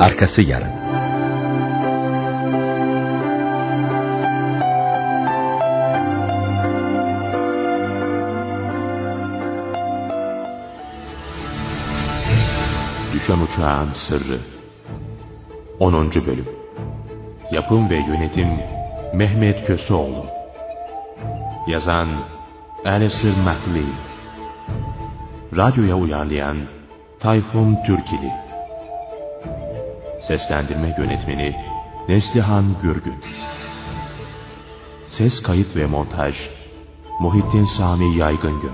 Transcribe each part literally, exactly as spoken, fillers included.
Arkası yarın. Düşen Uçağın Sırrı onuncu Bölüm. Yapım ve Yönetim Mehmet Köseoğlu. Yazan Alistair MacLean. Radyoya uyarlayan Tayfun Türkili. Seslendirme Yönetmeni Neslihan Gürgün. Ses kayıt ve montaj Muhittin Sami Yaygıngör.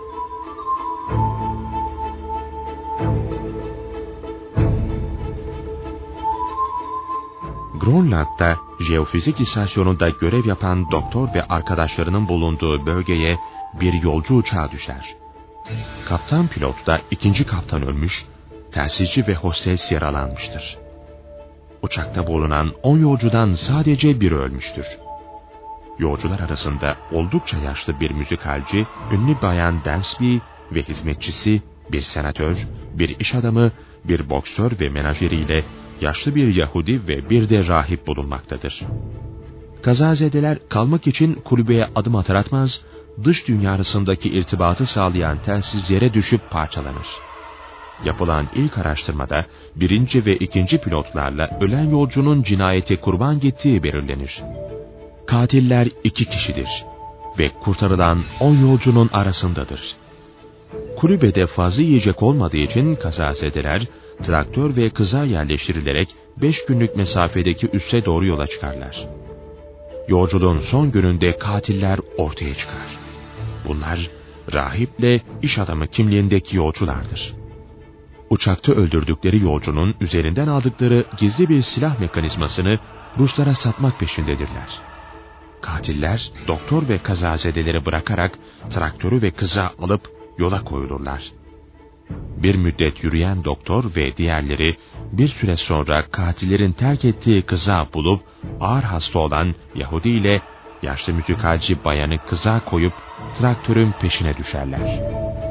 Grönland'da jeofizik istasyonunda görev yapan doktor ve arkadaşlarının bulunduğu bölgeye bir yolcu uçağı düşer. Kaptan pilot da ikinci kaptan ölmüş, telsizci ve hostes yaralanmıştır. Uçakta bulunan on yolcudan sadece biri ölmüştür. Yolcular arasında oldukça yaşlı bir müzikalci, ünlü bayan Dansby ve hizmetçisi, bir senatör, bir iş adamı, bir boksör ve menajeriyle yaşlı bir Yahudi ve bir de rahip bulunmaktadır. Kazazedeler kalmak için kulübeye adım atar atmaz, dış dünya arasındaki irtibatı sağlayan telsiz yere düşüp parçalanır. Yapılan ilk araştırmada birinci ve ikinci pilotlarla ölen yolcunun cinayete kurban gittiği belirlenir. Katiller iki kişidir ve kurtarılan on yolcunun arasındadır. Kulübede fazla yiyecek olmadığı için kazazedeler traktör ve kıza yerleştirilerek beş günlük mesafedeki üsse doğru yola çıkarlar. Yolculuğun son gününde katiller ortaya çıkar. Bunlar rahiple iş adamı kimliğindeki yolculardır. Uçakta öldürdükleri yolcunun üzerinden aldıkları gizli bir silah mekanizmasını Ruslara satmak peşindedirler. Katiller doktor ve kazazedeleri bırakarak traktörü ve kıza alıp yola koyulurlar. Bir müddet yürüyen doktor ve diğerleri bir süre sonra katillerin terk ettiği kıza bulup ağır hasta olan Yahudi ile yaşlı müzikalci bayanı kıza koyup traktörün peşine düşerler.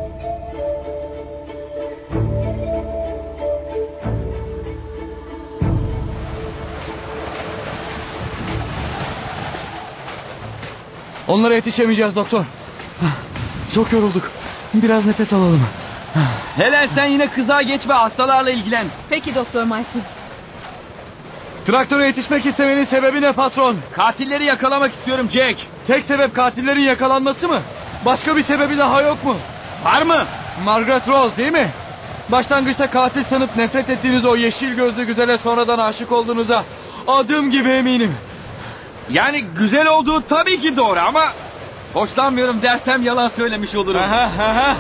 Onlara yetişemeyeceğiz doktor. Çok yorulduk. Biraz nefes alalım. Helen sen yine kıza geç ve hastalarla ilgilen. Peki Doktor Marston. Traktöre yetişmek istemenin sebebi ne patron? Katilleri yakalamak istiyorum Jack. Tek sebep katillerin yakalanması mı? Başka bir sebebi daha yok mu? Var mı? Margaret Rose değil mi? Başlangıçta katil sanıp nefret ettiğiniz o yeşil gözlü güzele sonradan aşık olduğunuza adım gibi eminim. Yani güzel olduğu tabii ki doğru ama hoşlanmıyorum dersem yalan söylemiş olurum. Aha, aha.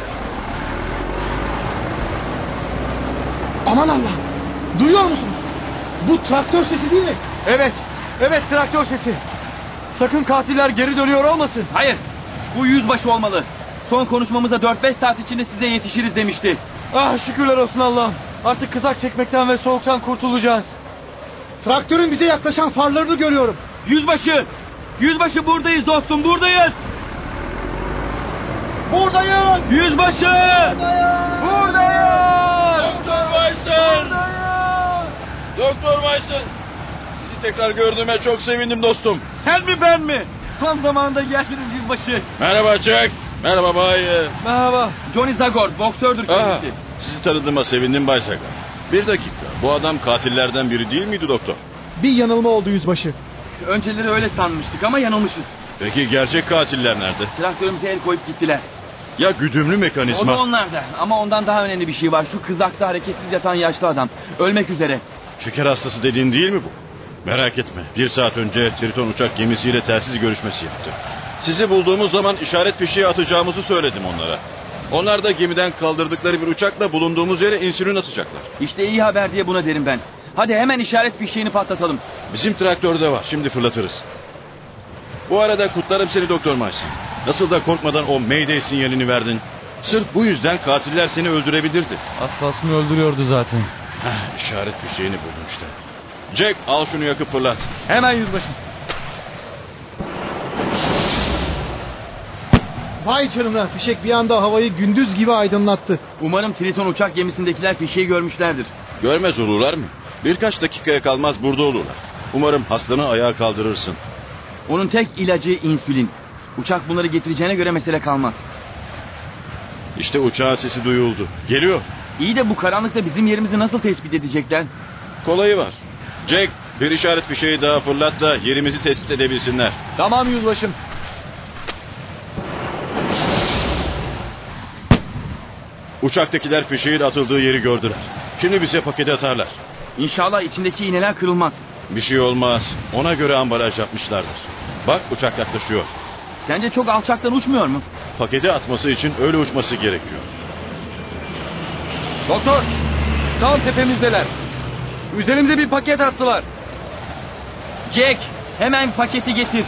Aman Allah! Duyuyor musunuz? Bu traktör sesi değil mi? Evet, evet traktör sesi. Sakın katiller geri dönüyor olmasın. Hayır, bu yüzbaşı olmalı. Son konuşmamızda dört beş saat içinde size yetişiriz demişti. Ah şükürler olsun Allah'ım. Artık kızak çekmekten ve soğuktan kurtulacağız. Traktörün bize yaklaşan farlarını görüyorum. Yüzbaşı! Yüzbaşı buradayız dostum, buradayız! Buradayız! Yüzbaşı! Buradayız! Buradayız! Doktor Marston! Doktor Marston! Sizi tekrar gördüğüme çok sevindim dostum. Sen mi ben mi? Tam zamanında geldiniz yüzbaşı. Merhaba Jack. Merhaba Bay. Merhaba. Johnny Zagor, boksördür kendisi. Aa, sizi tanıdığıma sevindim Bay Zagor. Bir dakika, bu adam katillerden biri değil miydi doktor? Bir yanılma oldu yüzbaşı. Önceleri öyle sanmıştık ama yanılmışız. Peki gerçek katiller nerede? Traktörümüze el koyup gittiler. Ya güdümlü O mekanizma? da onlarda ama ondan daha önemli bir şey var. Şu kızakta hareketsiz yatan yaşlı adam. Ölmek üzere. Şeker hastası dediğin değil mi bu? Merak etme, bir saat önce Triton uçak gemisiyle telsiz görüşmesi yaptı. Sizi bulduğumuz zaman işaret fişeği atacağımızı söyledim onlara. Onlar da gemiden kaldırdıkları bir uçakla bulunduğumuz yere insülin atacaklar. İşte iyi haber diye buna derim ben. Hadi hemen işaret fişeğini patlatalım. Bizim traktörde var, şimdi fırlatırız. Bu arada kutlarım seni Doktor Marston. Nasıl da korkmadan o Mayday sinyalini verdin. Sırf bu yüzden katiller seni öldürebilirdi. Az kalsın öldürüyordu zaten. Heh, işaret fişeğini buldum işte. Jack al şunu yakıp fırlat. Hemen yüzbaşı. Vay canına, fişek bir anda havayı gündüz gibi aydınlattı. Umarım Triton uçak gemisindekiler fişeği görmüşlerdir. Görmez olurlar mı? Birkaç dakikaya kalmaz burada olurlar. Umarım hastanı ayağa kaldırırsın. Onun tek ilacı insülin. Uçak bunları getireceğine göre mesele kalmaz. İşte uçağın sesi duyuldu. Geliyor. İyi de bu karanlıkta bizim yerimizi nasıl tespit edecekler? Kolayı var. Jack, bir işaret fişeği daha fırlat da yerimizi tespit edebilsinler. Tamam yüzbaşım. Uçaktakiler fişeğin atıldığı yeri gördüler. Şimdi bize paketi atarlar. İnşallah içindeki iğneler kırılmaz. Bir şey olmaz. Ona göre ambalaj yapmışlardır. Bak, uçak yaklaşıyor. Sence çok alçaktan uçmuyor mu? Paketi atması için öyle uçması gerekiyor. Doktor, tam tepemizdeler. Üzerimize bir paket attılar. Jack, hemen paketi getir.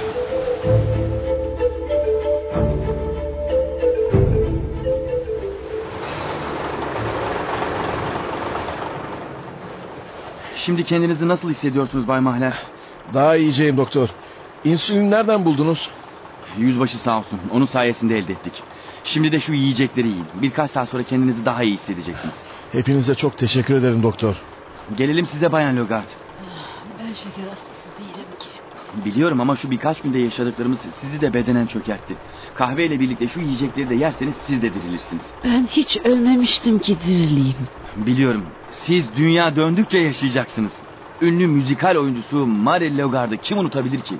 Şimdi kendinizi nasıl hissediyorsunuz Bay Mahler? Daha iyiceyim doktor. İnsülini nereden buldunuz? Yüzbaşı sağ olsun. Onun sayesinde elde ettik. Şimdi de şu yiyecekleri yiyin. Birkaç saat sonra kendinizi daha iyi hissedeceksiniz. Hepinize çok teşekkür ederim doktor. Gelelim size Bayan Logard. Ben şeker hastası değilim ki. Biliyorum ama şu birkaç günde yaşadıklarımız sizi de bedenen çökertti. Kahveyle birlikte şu yiyecekleri de yerseniz siz de dirilirsiniz. Ben hiç ölmemiştim ki dirileyim. Biliyorum. Siz dünya döndükçe yaşayacaksınız. Ünlü müzikal oyuncusu Mary Logard'ı kim unutabilir ki?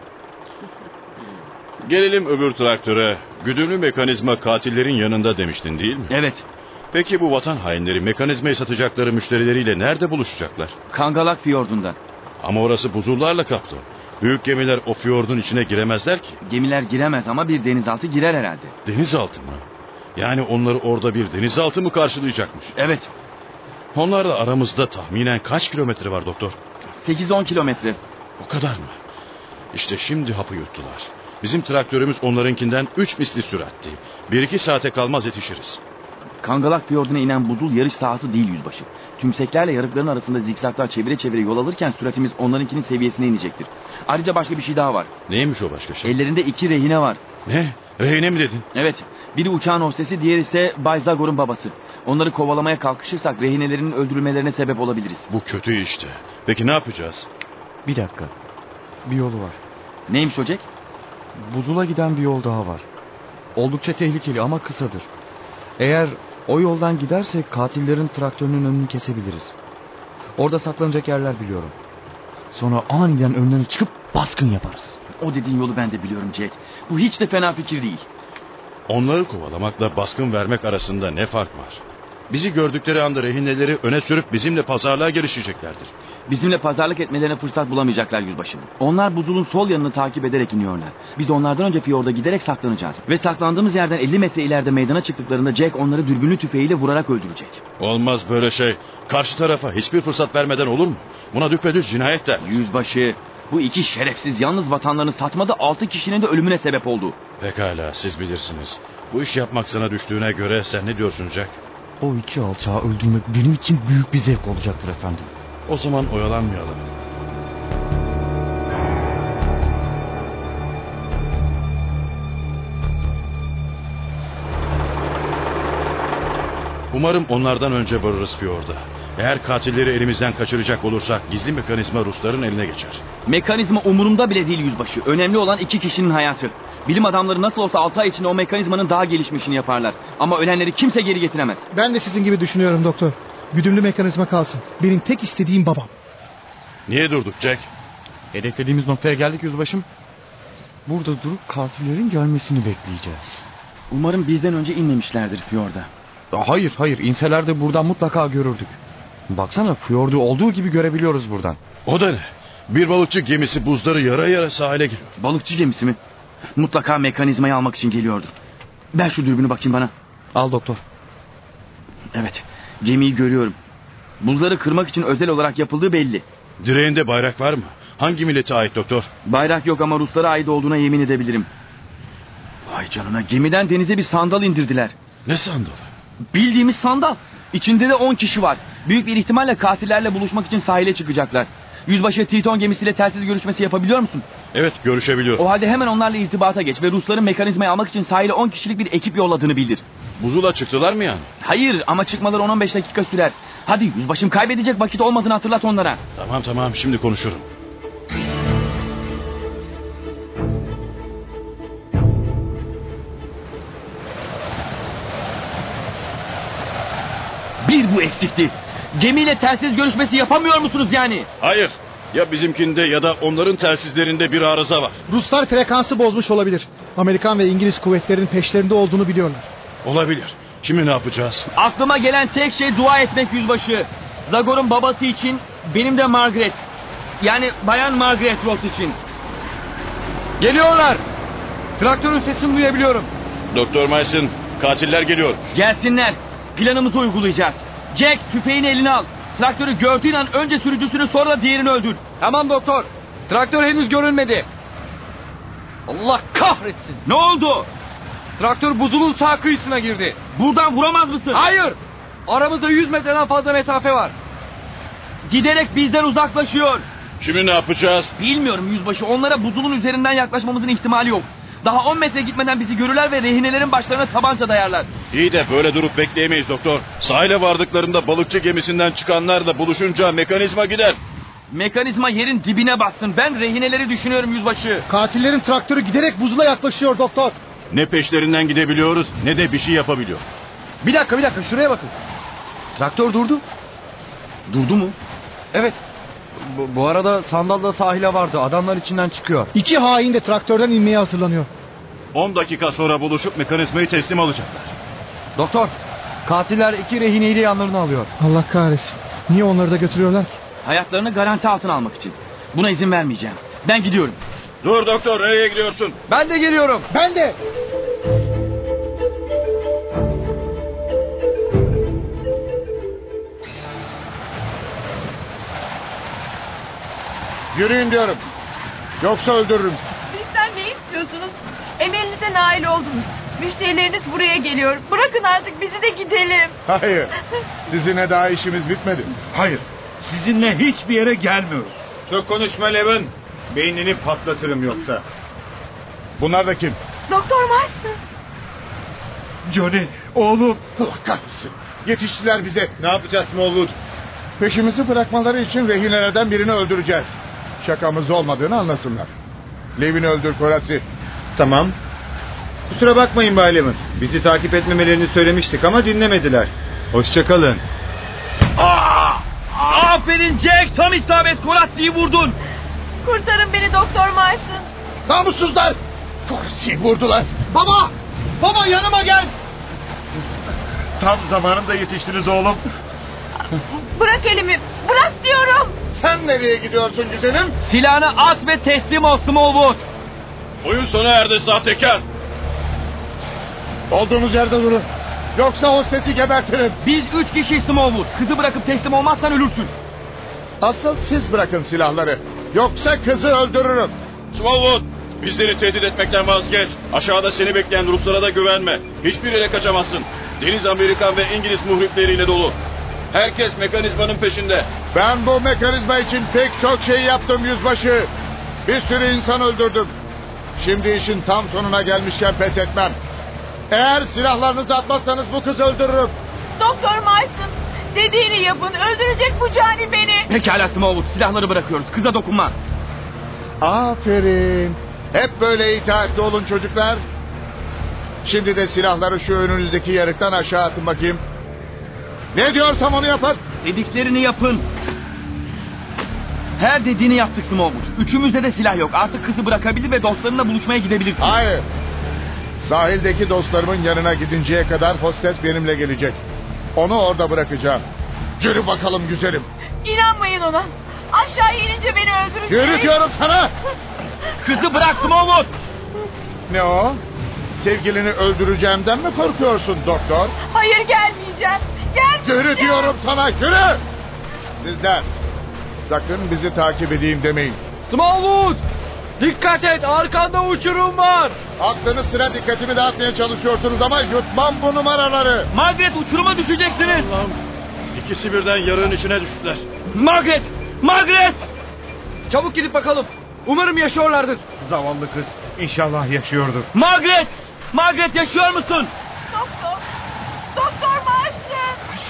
Gelelim öbür traktöre. Güdümlü mekanizma katillerin yanında demiştin, değil mi? Evet. Peki bu vatan hainleri mekanizmayı satacakları müşterileriyle nerede buluşacaklar? Kangalak Fiyordu'nda. Ama orası buzullarla kaplı. Büyük gemiler o fiyordun içine giremezler ki. Gemiler giremez ama bir denizaltı girer herhalde. Denizaltı mı? Yani onları orada bir denizaltı mı karşılayacakmış? Evet. Onlarla aramızda tahminen kaç kilometre var doktor? sekiz on kilometre. O kadar mı? İşte şimdi hapı yuttular. Bizim traktörümüz onlarınkinden üç misli süratti. Bir iki saate kalmaz yetişiriz. Kangalak Fiyordu'na inen buzul yarış sahası değil yüzbaşı. Tümseklerle yarıkların arasında zikzaklar çevire çevire yol alırken süratimiz onlarınkinin seviyesine inecektir. Ayrıca başka bir şey daha var. Neymiş o başka şey? Ellerinde iki rehine var. Ne? Rehine mi dedin? Evet. Biri uçağın hostesi, diğeri ise Bay Zagor'un babası. Onları kovalamaya kalkışırsak rehinelerinin öldürülmelerine sebep olabiliriz. Bu kötü işte. Peki ne yapacağız? Bir dakika. Bir yolu var. Neymiş o Jack? Buzula giden bir yol daha var. Oldukça tehlikeli ama kısadır. Eğer o yoldan gidersek katillerin traktörünün önünü kesebiliriz. Orada saklanacak yerler biliyorum. Sonra aniden önlerine çıkıp baskın yaparız. O dediğin yolu ben de biliyorum Jack. Bu hiç de fena fikir değil. Onları kovalamakla baskın vermek arasında ne fark var? Bizi gördükleri anda rehineleri öne sürüp bizimle pazarlığa girişeceklerdir. Bizimle pazarlık etmelerine fırsat bulamayacaklar yüzbaşı. Onlar buzulun sol yanını takip ederek iniyorlar. Biz onlardan önce fiyorda giderek saklanacağız. Ve saklandığımız yerden elli metre ileride meydana çıktıklarında Jack onları dürbünlü tüfeğiyle vurarak öldürecek. Olmaz böyle şey. Karşı tarafa hiçbir fırsat vermeden olur mu? Buna düpedüz cinayet der. Yüzbaşı, bu iki şerefsiz yalnız vatanlarını satmada altı kişinin de ölümüne sebep oldu. Pekala, siz bilirsiniz. Bu iş yapmak sana düştüğüne göre sen ne diyorsun Jack? O iki alçağı öldürmek benim için büyük bir zevk olacaktır efendim. O zaman oyalanmayalım. Umarım onlardan önce varırız fiyorda. Eğer katilleri elimizden kaçıracak olursak gizli mekanizma Rusların eline geçer. Mekanizma umurumda bile değil yüzbaşı. Önemli olan iki kişinin hayatı. Bilim adamları nasıl olsa altı ay içinde o mekanizmanın daha gelişmişini yaparlar. Ama ölenleri kimse geri getiremez. Ben de sizin gibi düşünüyorum doktor. Güdümlü mekanizma kalsın. Benim tek istediğim babam. Niye durduk Jack? Hedeflediğimiz noktaya geldik yüzbaşım. Burada durup katillerin gelmesini bekleyeceğiz. Umarım bizden önce inmemişlerdir fiyorda. Hayır hayır, inseler de buradan mutlaka görürdük. Baksana, fiyordu olduğu gibi görebiliyoruz buradan. O da ne? Bir balıkçı gemisi buzları yara yara sahile giriyor. Balıkçı gemisi mi? Mutlaka mekanizmayı almak için geliyordur. Ver şu dürbünü bakayım bana. Al doktor. Evet, gemiyi görüyorum. Buzları kırmak için özel olarak yapıldığı belli. Direğinde bayrak var mı? Hangi millete ait doktor? Bayrak yok ama Ruslara ait olduğuna yemin edebilirim. Vay canına, gemiden denize bir sandal indirdiler. Ne sandalı? Bildiğimiz sandal. İçinde de on kişi var. Büyük bir ihtimalle katillerle buluşmak için sahile çıkacaklar. Yüzbaşı Triton gemisiyle telsiz görüşmesi yapabiliyor musun? Evet, görüşebiliyorum. O halde hemen onlarla irtibata geç ve Rusların mekanizmayı almak için sahile on kişilik bir ekip yolladığını bildir. Buzula çıktılar mı yani? Hayır ama çıkmaları on on beş dakika sürer. Hadi yüzbaşım, kaybedecek vakit olmadığını hatırlat onlara. Tamam tamam, şimdi konuşurum. Bir bu eksikti. Gemiyle telsiz görüşmesi yapamıyor musunuz yani? Hayır. Ya bizimkinde ya da onların telsizlerinde bir arıza var. Ruslar frekansı bozmuş olabilir. Amerikan ve İngiliz kuvvetlerinin peşlerinde olduğunu biliyorlar. Olabilir. Şimdi ne yapacağız? Aklıma gelen tek şey dua etmek yüzbaşı. Zagor'un babası için, benim de Margaret. Yani Bayan Margaret Ross için. Geliyorlar. Traktörün sesini duyabiliyorum. Doktor Mason, katiller geliyor. Gelsinler. Planımızı uygulayacağız. Jack, tüfeğini eline al. Traktörü gördüğün an önce sürücüsünü, sonra da diğerini öldür. Tamam doktor. Traktör henüz görülmedi. Allah kahretsin. Ne oldu? Traktör buzulun sağ kıyısına girdi. Buradan vuramaz mısın? Hayır. Aramızda yüz metreden fazla mesafe var. Giderek bizden uzaklaşıyor. Şimdi ne yapacağız? Bilmiyorum yüzbaşı. Onlara buzulun üzerinden yaklaşmamızın ihtimali yok. Daha on metre gitmeden bizi görürler ve rehinelerin başlarına tabanca dayarlar. İyi de böyle durup bekleyemeyiz doktor. Sahile vardıklarında balıkçı gemisinden çıkanlarla buluşunca mekanizma gider. Mekanizma yerin dibine bassın. Ben rehineleri düşünüyorum yüzbaşı. Katillerin traktörü giderek buzula yaklaşıyor doktor. Ne peşlerinden gidebiliyoruz ne de bir şey yapabiliyor. Bir dakika bir dakika şuraya bakın. Traktör durdu. Durdu mu? Evet. Bu, bu arada sandal da sahile vardı. Adamlar içinden çıkıyor. İki hain de traktörden inmeye hazırlanıyor. on dakika sonra buluşup mekanizmayı teslim alacaklar. Doktor, katiller iki rehineyi de yanlarına alıyor. Allah kahretsin. Niye onları da götürüyorlar ki? Hayatlarını garanti altına almak için. Buna izin vermeyeceğim. Ben gidiyorum. Dur doktor, nereye gidiyorsun? Ben de geliyorum. Ben de. Yürüyün diyorum. Yoksa öldürürüm sizi. Bizden ne istiyorsunuz? Emelinize nail oldunuz. Müşterileriniz buraya geliyor. Bırakın artık bizi de gidelim. Hayır. Sizinle daha işimiz bitmedi. Hayır. Sizinle hiçbir yere gelmiyoruz. Çok konuşma Levin. Beynini patlatırım yoksa. Bunlar da kim? Doktor Marston. Johnny, oğlum. Allah kahretsin. Yetiştiler bize. Ne yapacağız Smallwood? Peşimizi bırakmaları için rehinelerden birini öldüreceğiz. Şakamız olmadığını anlasınlar. Levin'i öldür Koratsi. Tamam. Kusura bakmayın Bay Levin. Bizi takip etmemelerini söylemiştik ama dinlemediler. Hoşçakalın. Aferin Jack, tam isabet, Koratsi'yi vurdun. Kurtarın beni Doktor Marston. Namussuzlar! Koratsi'yi vurdular. Baba! Baba yanıma gel! Tam zamanında yetiştiniz oğlum. Bırak elimi. Bırak diyorum. Sen nereye gidiyorsun güzelim? Silahını at ve teslim ol Smallwood. Oyun sona erdi sahtekar. Olduğunuz yerde durun. Yoksa o sesi gebertirim. Biz üç kişi Smallwood. Kızı bırakıp teslim olmazsan ölürsün. Asıl siz bırakın silahları. Yoksa kızı öldürürüm. Smallwood, bizleri tehdit etmekten vazgeç. Aşağıda seni bekleyen Ruslara da güvenme. Hiçbir yere kaçamazsın. Deniz Amerikan ve İngiliz muhripleriyle dolu. Herkes mekanizmanın peşinde. Ben bu mekanizma için pek çok şey yaptım yüzbaşı. Bir sürü insan öldürdüm. Şimdi işin tam sonuna gelmişken pes etmem. Eğer silahlarınızı atmazsanız bu kızı öldürürüm. Doktor Marston, dediğini yapın. Öldürecek bu cani beni. Pekala Smallwood, silahları bırakıyoruz. Kıza dokunma. Aferin. Hep böyle itaatli olun çocuklar. Şimdi de silahları şu önünüzdeki yarıktan aşağı atın bakayım. Ne diyorsam onu yapın. Dediklerini yapın. Her dediğini yaptık Smallwood. Üçümüzde de silah yok. Artık kızı bırakabilir ve dostlarınla buluşmaya gidebilirsin. Hayır. Sahildeki dostlarımın yanına gidinceye kadar hostes benimle gelecek. Onu orada bırakacağım. Yürü bakalım güzelim. İnanmayın ona. Aşağı inince beni öldürecek. Yürü diyorum sana. Kızı bırak Smallwood. Ne o? Sevgilini öldüreceğimden mi korkuyorsun doktor? Hayır, gelmeyeceğim. Gelmeyeceğim. Yürü diyorum sana, yürü! Sizler sakın bizi takip edeyim demeyin. Smallwood! Dikkat et, arkanda uçurum var. Aklınız sıra dikkatimi dağıtmaya çalışıyorsunuz ama yutmam bu numaraları. Margaret, uçuruma düşeceksiniz. Allah'ım, ikisi birden yarığın içine düştüler. Margaret! Margaret! Çabuk gidip bakalım. Umarım yaşıyorlardır. Zavallı kız. İnşallah yaşıyordur. Margaret! Margaret, yaşıyor musun? Doktor,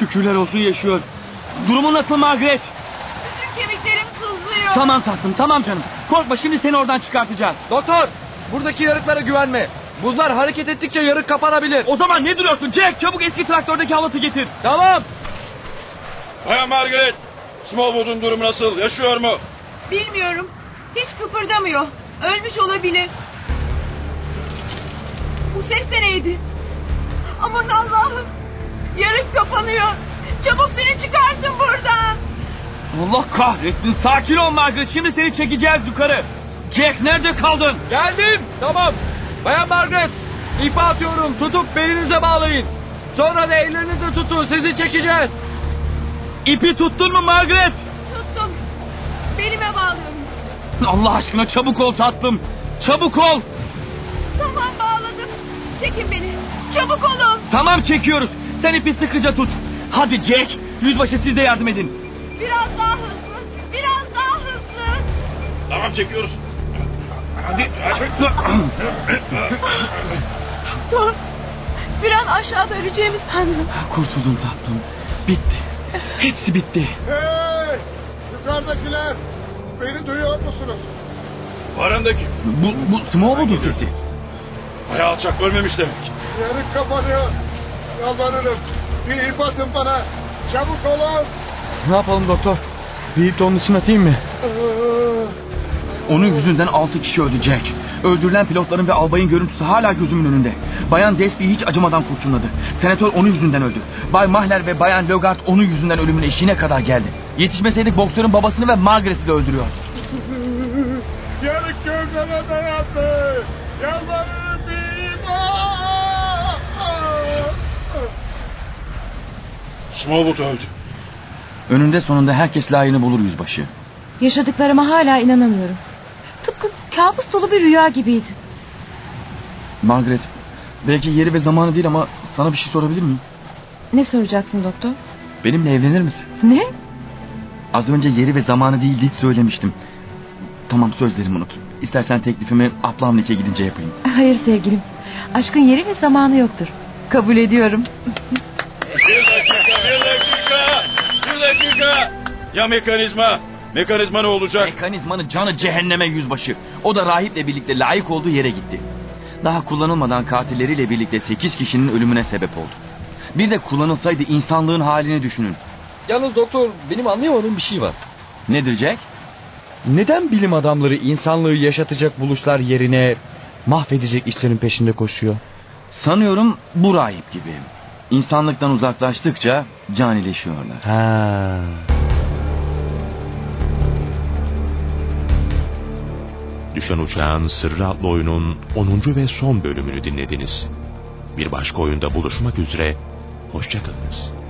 Şükürler olsun yaşıyor. Durumun nasıl Margaret? Bütün kemiklerim sızlıyor. Tamam tatlım, tamam canım. Korkma, şimdi seni oradan çıkartacağız. Doktor, buradaki yarıklara güvenme. Buzlar hareket ettikçe yarık kapanabilir. O zaman ne duruyorsun Jack? Çabuk eski traktördeki halatı getir. Tamam. Bayan Margaret, Smallwood'un durumu nasıl? Yaşıyor mu? Bilmiyorum. Hiç kıpırdamıyor. Ölmüş olabilir. Bu ses de neydi? Aman Allah'ım. Yarık kapanıyor. Çabuk beni çıkartın buradan. Allah kahretsin. Sakin ol Margaret. Şimdi seni çekeceğiz yukarı. Jack, nerede kaldın? Geldim. Tamam. Bayan Margaret, ipi atıyorum. Tutup belinize bağlayın. Sonra da ellerinizi tutun. Sizi çekeceğiz. İpi tuttun mu Margaret? Tuttum. Belime bağlıyorum. Allah aşkına çabuk ol tatlım. Çabuk ol. Tamam, bağladım. Çekin beni. Çabuk olun. Tamam, çekiyoruz. Sen ipi sıkıca tut. Hadi Jack. Yüzbaşı, siz de yardım edin. Biraz daha hızlı. Biraz daha hızlı. Tamam, çekiyoruz. Hadi. Doktor. Bir an aşağıda öleceğimi sandım. Kurtuldum tatlım. Bitti. Hepsi bitti. Hey! Yukarıdakiler! Beni duyuyor musunuz? Varandaki. Bu, bu Smallwood'un sesi. Bayağı alçak, ölmemiş demek. Yarık kapanıyor. Yalvarırım. Bir ip atın bana. Çabuk olun. Ne yapalım doktor? Bir ip de onun için atayım mı? Onun yüzünden altı kişi öldü Jack. Öldürülen pilotların ve albayın görüntüsü hala gözümün önünde. Bayan Desby hiç acımadan kurşunladı. Senatör onun yüzünden öldü. Bay Mahler ve Bayan Logart onun yüzünden ölümün eşiğine kadar geldi. Yetişmeseydik boksörün babasını ve Margaret'i de öldürüyor. Yarık gövdeme dayandı. Yalvarırım bir ip. Smallwood öldü. Önünde sonunda herkes layığını bulur yüzbaşı. Yaşadıklarıma hala inanamıyorum. Tıpkı kabus dolu bir rüya gibiydi. Margaret, belki yeri ve zamanı değil ama sana bir şey sorabilir miyim? Ne soracaksın doktor? Benimle evlenir misin? Ne? Az önce yeri ve zamanı değil diye söylemiştim. Tamam, sözlerimi unut. İstersen teklifimi Aplamlik'e gidince yapayım. Hayır sevgilim. Aşkın yeri ve zamanı yoktur. Kabul ediyorum. Bir dakika, bir dakika, bir dakika. Ya mekanizma? Mekanizma ne olacak? Mekanizmanın canı cehenneme yüzbaşı. O da rahiple birlikte layık olduğu yere gitti. Daha kullanılmadan katilleriyle birlikte sekiz kişinin ölümüne sebep oldu. Bir de kullanılsaydı insanlığın halini düşünün. Yalnız doktor, benim anlayamadığım bir şey var. Nedir Jack? Neden bilim adamları insanlığı yaşatacak buluşlar yerine mahvedecek işlerin peşinde koşuyor? Sanıyorum bu rahip gibi. İnsanlıktan uzaklaştıkça canileşiyorlar. Ha. Düşen Uçağın Sırrı adlı oyunun onuncu ve son bölümünü dinlediniz. Bir başka oyunda buluşmak üzere, hoşça kalınız.